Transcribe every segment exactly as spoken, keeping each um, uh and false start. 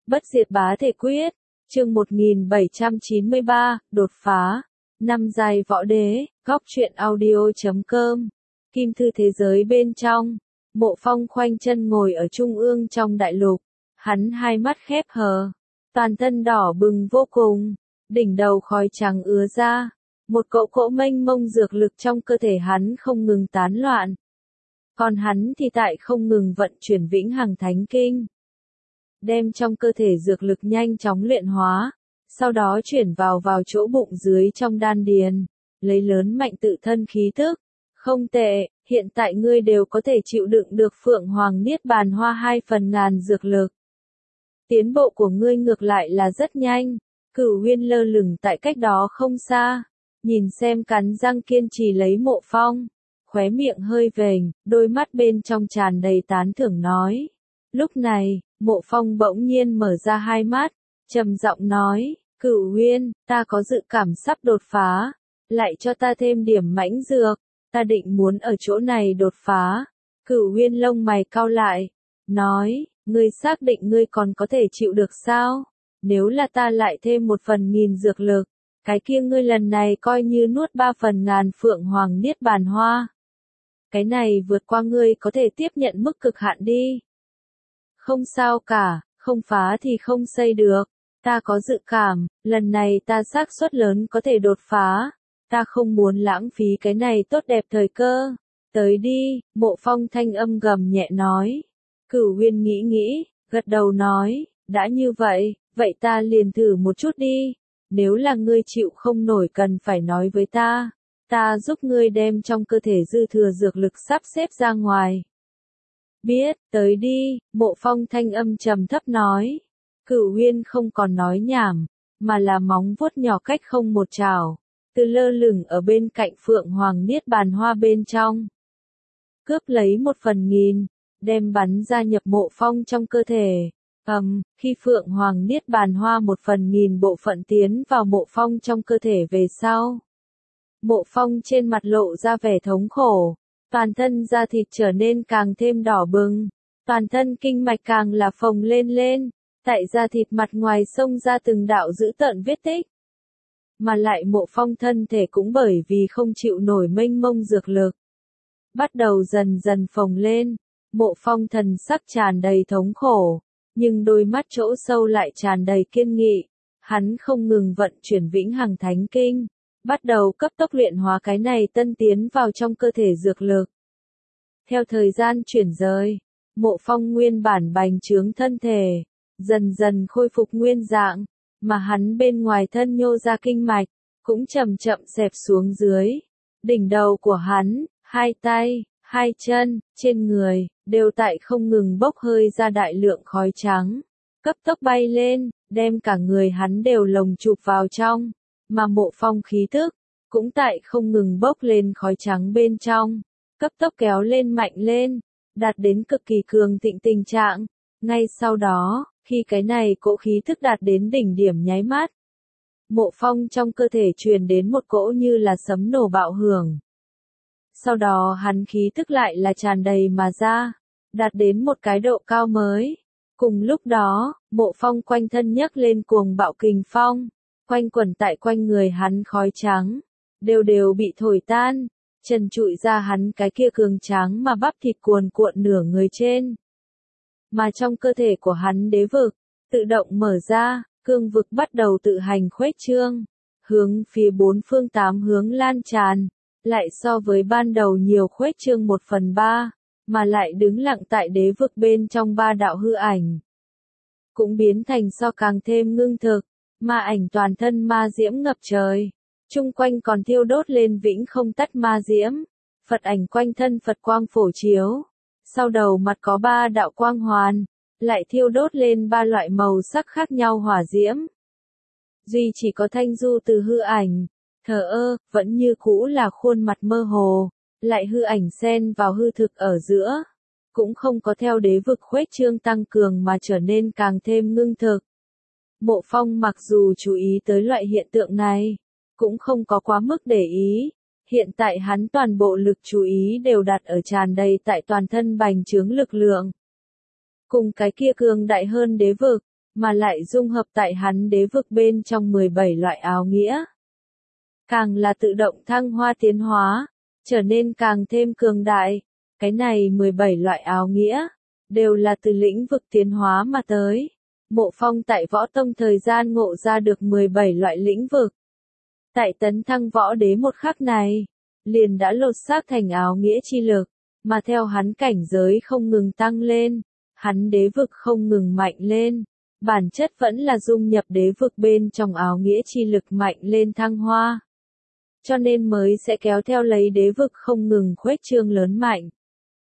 Bất diệt bá thể quyết, chương một nghìn bảy trăm chín mươi ba, đột phá, năm giai võ đế, góc truyện audio chấm com, kim thư thế giới bên trong, Mộ Phong khoanh chân ngồi ở trung ương trong đại lục, hắn hai mắt khép hờ, toàn thân đỏ bừng vô cùng, đỉnh đầu khói trắng ứa ra, một cỗ cỗ mênh mông dược lực trong cơ thể hắn không ngừng tán loạn. Còn hắn thì tại không ngừng vận chuyển vĩnh hằng thánh kinh, đem trong cơ thể dược lực nhanh chóng luyện hóa, sau đó chuyển vào vào chỗ bụng dưới trong đan điền, lấy lớn mạnh tự thân khí tức. Không tệ, hiện tại ngươi đều có thể chịu đựng được Phượng Hoàng Niết Bàn Hoa hai phần ngàn dược lực. Tiến bộ của ngươi ngược lại là rất nhanh. Cửu Huyên lơ lửng tại cách đó không xa, nhìn xem cắn răng kiên trì lấy Mộ Phong, khóe miệng hơi vểnh, đôi mắt bên trong tràn đầy tán thưởng nói. Lúc này, Mộ Phong bỗng nhiên mở ra hai mắt, trầm giọng nói, Cửu Huyên, ta có dự cảm sắp đột phá, lại cho ta thêm điểm mãnh dược, ta định muốn ở chỗ này đột phá. Cửu Huyên lông mày cau lại, nói, ngươi xác định ngươi còn có thể chịu được sao? Nếu là ta lại thêm một phần nghìn dược lực, cái kia ngươi lần này coi như nuốt ba phần ngàn Phượng Hoàng Niết Bàn Hoa. Cái này vượt qua ngươi có thể tiếp nhận mức cực hạn đi. Không sao cả, không phá thì không xây được. Ta có dự cảm, lần này ta xác suất lớn có thể đột phá. Ta không muốn lãng phí cái này tốt đẹp thời cơ. Tới đi, Mộ Phong thanh âm gầm nhẹ nói. Cửu Huyên nghĩ nghĩ, gật đầu nói, đã như vậy, vậy ta liền thử một chút đi. Nếu là ngươi chịu không nổi cần phải nói với ta. Ta giúp ngươi đem trong cơ thể dư thừa dược lực sắp xếp ra ngoài. Biết, tới đi, Mộ Phong thanh âm trầm thấp nói. Cửu Huyên không còn nói nhảm, mà là móng vuốt nhỏ cách không một trảo, từ lơ lửng ở bên cạnh Phượng Hoàng Niết Bàn Hoa bên trong. Cướp lấy một phần nghìn, đem bắn ra nhập Mộ Phong trong cơ thể. Ầm, um, khi Phượng Hoàng Niết Bàn Hoa một phần nghìn bộ phận tiến vào Mộ Phong trong cơ thể về sau. Mộ Phong trên mặt lộ ra vẻ thống khổ, toàn thân da thịt trở nên càng thêm đỏ bừng, toàn thân kinh mạch càng là phồng lên lên, tại da thịt mặt ngoài xông ra từng đạo dữ tợn vết tích. Mà lại Mộ Phong thân thể cũng bởi vì không chịu nổi mênh mông dược lực, bắt đầu dần dần phồng lên. Mộ Phong thần sắc tràn đầy thống khổ, nhưng đôi mắt chỗ sâu lại tràn đầy kiên nghị. Hắn không ngừng vận chuyển vĩnh hằng thánh kinh, bắt đầu cấp tốc luyện hóa cái này tân tiến vào trong cơ thể dược lực. Theo thời gian chuyển rời, Mộ Phong nguyên bản bành trướng thân thể, dần dần khôi phục nguyên dạng, mà hắn bên ngoài thân nhô ra kinh mạch, cũng chậm chậm xẹp xuống dưới. Đỉnh đầu của hắn, hai tay, hai chân, trên người, đều tại không ngừng bốc hơi ra đại lượng khói trắng, cấp tốc bay lên, đem cả người hắn đều lồng chụp vào trong, mà Mộ Phong khí tức, cũng tại không ngừng bốc lên khói trắng bên trong, cấp tốc kéo lên mạnh lên, đạt đến cực kỳ cường thịnh tình trạng. Ngay sau đó, khi cái này cỗ khí thức đạt đến đỉnh điểm nháy mắt, Mộ Phong trong cơ thể truyền đến một cỗ như là sấm nổ bạo hưởng. Sau đó hắn khí thức lại là tràn đầy mà ra, đạt đến một cái độ cao mới. Cùng lúc đó, Mộ Phong quanh thân nhấc lên cuồng bạo kình phong, quanh quẩn tại quanh người hắn khói trắng, đều đều bị thổi tan, trần trụi ra hắn cái kia cường tráng mà bắp thịt cuồn cuộn nửa người trên. Mà trong cơ thể của hắn đế vực, tự động mở ra, cương vực bắt đầu tự hành khuếch trương, hướng phía bốn phương tám hướng lan tràn, lại so với ban đầu nhiều khuếch trương một phần ba, mà lại đứng lặng tại đế vực bên trong ba đạo hư ảnh. Cũng biến thành so càng thêm ngưng thực, ma ảnh toàn thân ma diễm ngập trời, chung quanh còn thiêu đốt lên vĩnh không tắt ma diễm, Phật ảnh quanh thân Phật quang phổ chiếu. Sau đầu mặt có ba đạo quang hoàn, lại thiêu đốt lên ba loại màu sắc khác nhau hỏa diễm. Duy chỉ có Thanh Du từ hư ảnh, thờ ơ, vẫn như cũ là khuôn mặt mơ hồ, lại hư ảnh xen vào hư thực ở giữa, cũng không có theo đế vực khuếch trương tăng cường mà trở nên càng thêm ngưng thực. Mộ Phong mặc dù chú ý tới loại hiện tượng này, cũng không có quá mức để ý. Hiện tại hắn toàn bộ lực chú ý đều đặt ở tràn đầy tại toàn thân bành trướng lực lượng. Cùng cái kia cường đại hơn đế vực, mà lại dung hợp tại hắn đế vực bên trong mười bảy loại áo nghĩa. Càng là tự động thăng hoa tiến hóa, trở nên càng thêm cường đại, cái này mười bảy loại áo nghĩa, đều là từ lĩnh vực tiến hóa mà tới. Mộ Phong tại võ tông thời gian ngộ ra được mười bảy loại lĩnh vực. Tại tấn thăng võ đế một khắc này, liền đã lột xác thành áo nghĩa chi lực, mà theo hắn cảnh giới không ngừng tăng lên, hắn đế vực không ngừng mạnh lên, bản chất vẫn là dung nhập đế vực bên trong áo nghĩa chi lực mạnh lên thăng hoa. Cho nên mới sẽ kéo theo lấy đế vực không ngừng khuếch trương lớn mạnh.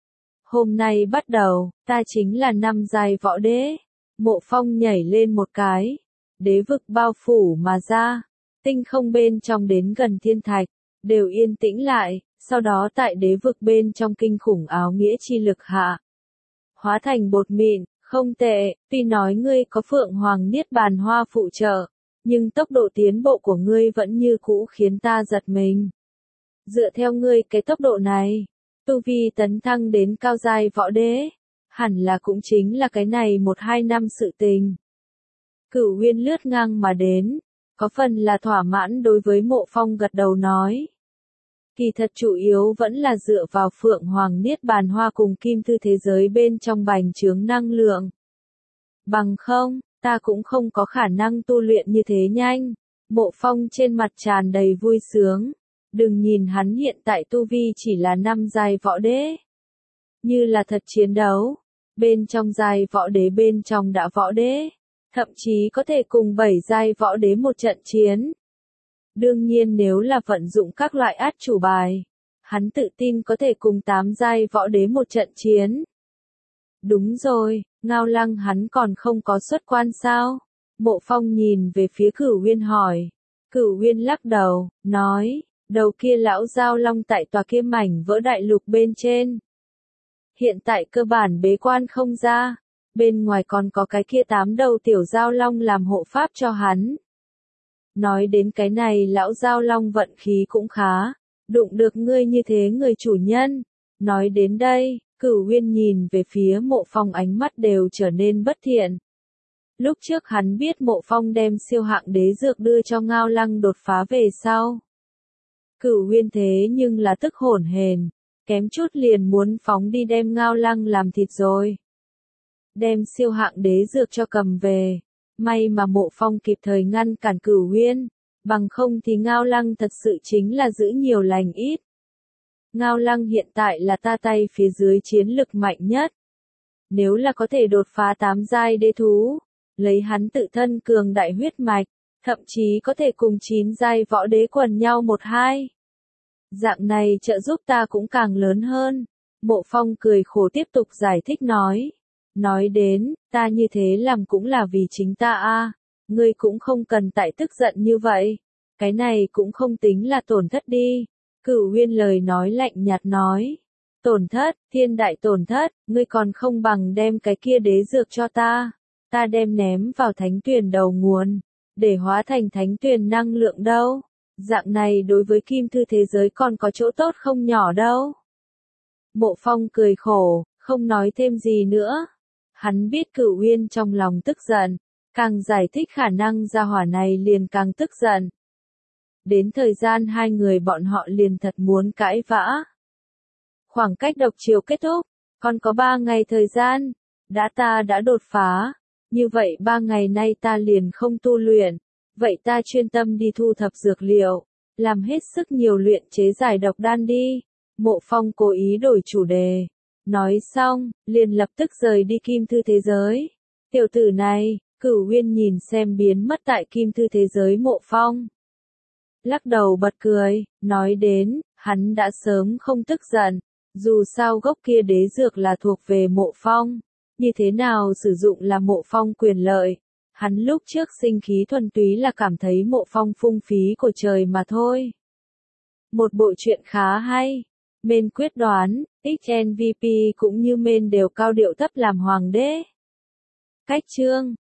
Hôm nay bắt đầu, ta chính là năm giai võ đế. Mộ Phong nhảy lên một cái, đế vực bao phủ mà ra, tinh không bên trong đến gần thiên thạch, đều yên tĩnh lại, sau đó tại đế vực bên trong kinh khủng áo nghĩa chi lực hạ. Hóa thành bột mịn, không tệ, tuy nói ngươi có Phượng Hoàng Niết Bàn Hoa phụ trợ, nhưng tốc độ tiến bộ của ngươi vẫn như cũ khiến ta giật mình. Dựa theo ngươi cái tốc độ này, tu vi tấn thăng đến cao giai võ đế, hẳn là cũng chính là cái này một hai năm sự tình. Cửu Huyên lướt ngang mà đến, có phần là thỏa mãn đối với Mộ Phong gật đầu nói. Kỳ thật chủ yếu vẫn là dựa vào Phượng Hoàng Niết Bàn Hoa cùng Kim Thư thế giới bên trong bành trướng năng lượng. Bằng không, ta cũng không có khả năng tu luyện như thế nhanh. Mộ Phong trên mặt tràn đầy vui sướng. Đừng nhìn hắn hiện tại tu vi chỉ là năm giai võ đế. Như là thật chiến đấu, bên trong giai võ đế bên trong đã võ đế, thậm chí có thể cùng bảy giai võ đế một trận chiến. Đương nhiên nếu là vận dụng các loại át chủ bài, hắn tự tin có thể cùng tám giai võ đế một trận chiến. Đúng rồi, Ngao Lăng hắn còn không có xuất quan sao? Mộ Phong nhìn về phía Cửu Huyên hỏi. Cửu Huyên lắc đầu, nói, đầu kia lão giao long tại tòa kia mảnh vỡ đại lục bên trên. Hiện tại cơ bản bế quan không ra, bên ngoài còn có cái kia tám đầu tiểu giao long làm hộ pháp cho hắn. Nói đến cái này lão giao long vận khí cũng khá, đụng được ngươi như thế người chủ nhân. Nói đến đây, Cửu Huyên nhìn về phía Mộ Phong ánh mắt đều trở nên bất thiện. Lúc trước hắn biết Mộ Phong đem siêu hạng đế dược đưa cho Ngao Lăng đột phá về sau. Cửu Huyên thế nhưng là tức hổn hển, kém chút liền muốn phóng đi đem Ngao Lăng làm thịt rồi. Đem siêu hạng đế dược cho cầm về, may mà Mộ Phong kịp thời ngăn cản Cửu Huyên, bằng không thì Ngao Lăng thật sự chính là giữ nhiều lành ít. Ngao Lăng hiện tại là ta tay phía dưới chiến lực mạnh nhất. Nếu là có thể đột phá tám giai đế thú, lấy hắn tự thân cường đại huyết mạch, thậm chí có thể cùng chín giai võ đế quần nhau một hai. Dạng này trợ giúp ta cũng càng lớn hơn. Mộ Phong cười khổ tiếp tục giải thích nói. Nói đến, ta như thế làm cũng là vì chính ta a, ngươi cũng không cần tại tức giận như vậy. Cái này cũng không tính là tổn thất đi. Cửu Huyên lời nói lạnh nhạt nói. Tổn thất, thiên đại tổn thất, ngươi còn không bằng đem cái kia đế dược cho ta. Ta đem ném vào thánh tuyền đầu nguồn, để hóa thành thánh tuyền năng lượng đâu. Dạng này đối với Kim Thư thế giới còn có chỗ tốt không nhỏ đâu. Mộ Phong cười khổ, không nói thêm gì nữa. Hắn biết Cửu Huyên trong lòng tức giận, càng giải thích khả năng gia hỏa này liền càng tức giận. Đến thời gian hai người bọn họ liền thật muốn cãi vã. Khoảng cách độc chiều kết thúc, còn có ba ngày thời gian, đã ta đã đột phá, như vậy ba ngày nay ta liền không tu luyện, vậy ta chuyên tâm đi thu thập dược liệu, làm hết sức nhiều luyện chế giải độc đan đi. Mộ Phong cố ý đổi chủ đề, nói xong, liền lập tức rời đi Kim Thư thế giới. Tiểu tử này, Cửu Huyên nhìn xem biến mất tại Kim Thư thế giới Mộ Phong. Lắc đầu bật cười, nói đến, hắn đã sớm không tức giận, dù sao gốc kia đế dược là thuộc về Mộ Phong, như thế nào sử dụng là Mộ Phong quyền lợi. Hắn lúc trước sinh khí thuần túy là cảm thấy Mộ Phong phung phí của trời mà thôi. Một bộ truyện khá hay. Main quyết đoán, ích en vê pê cũng như main đều cao điệu thấp làm hoàng đế. Cách chương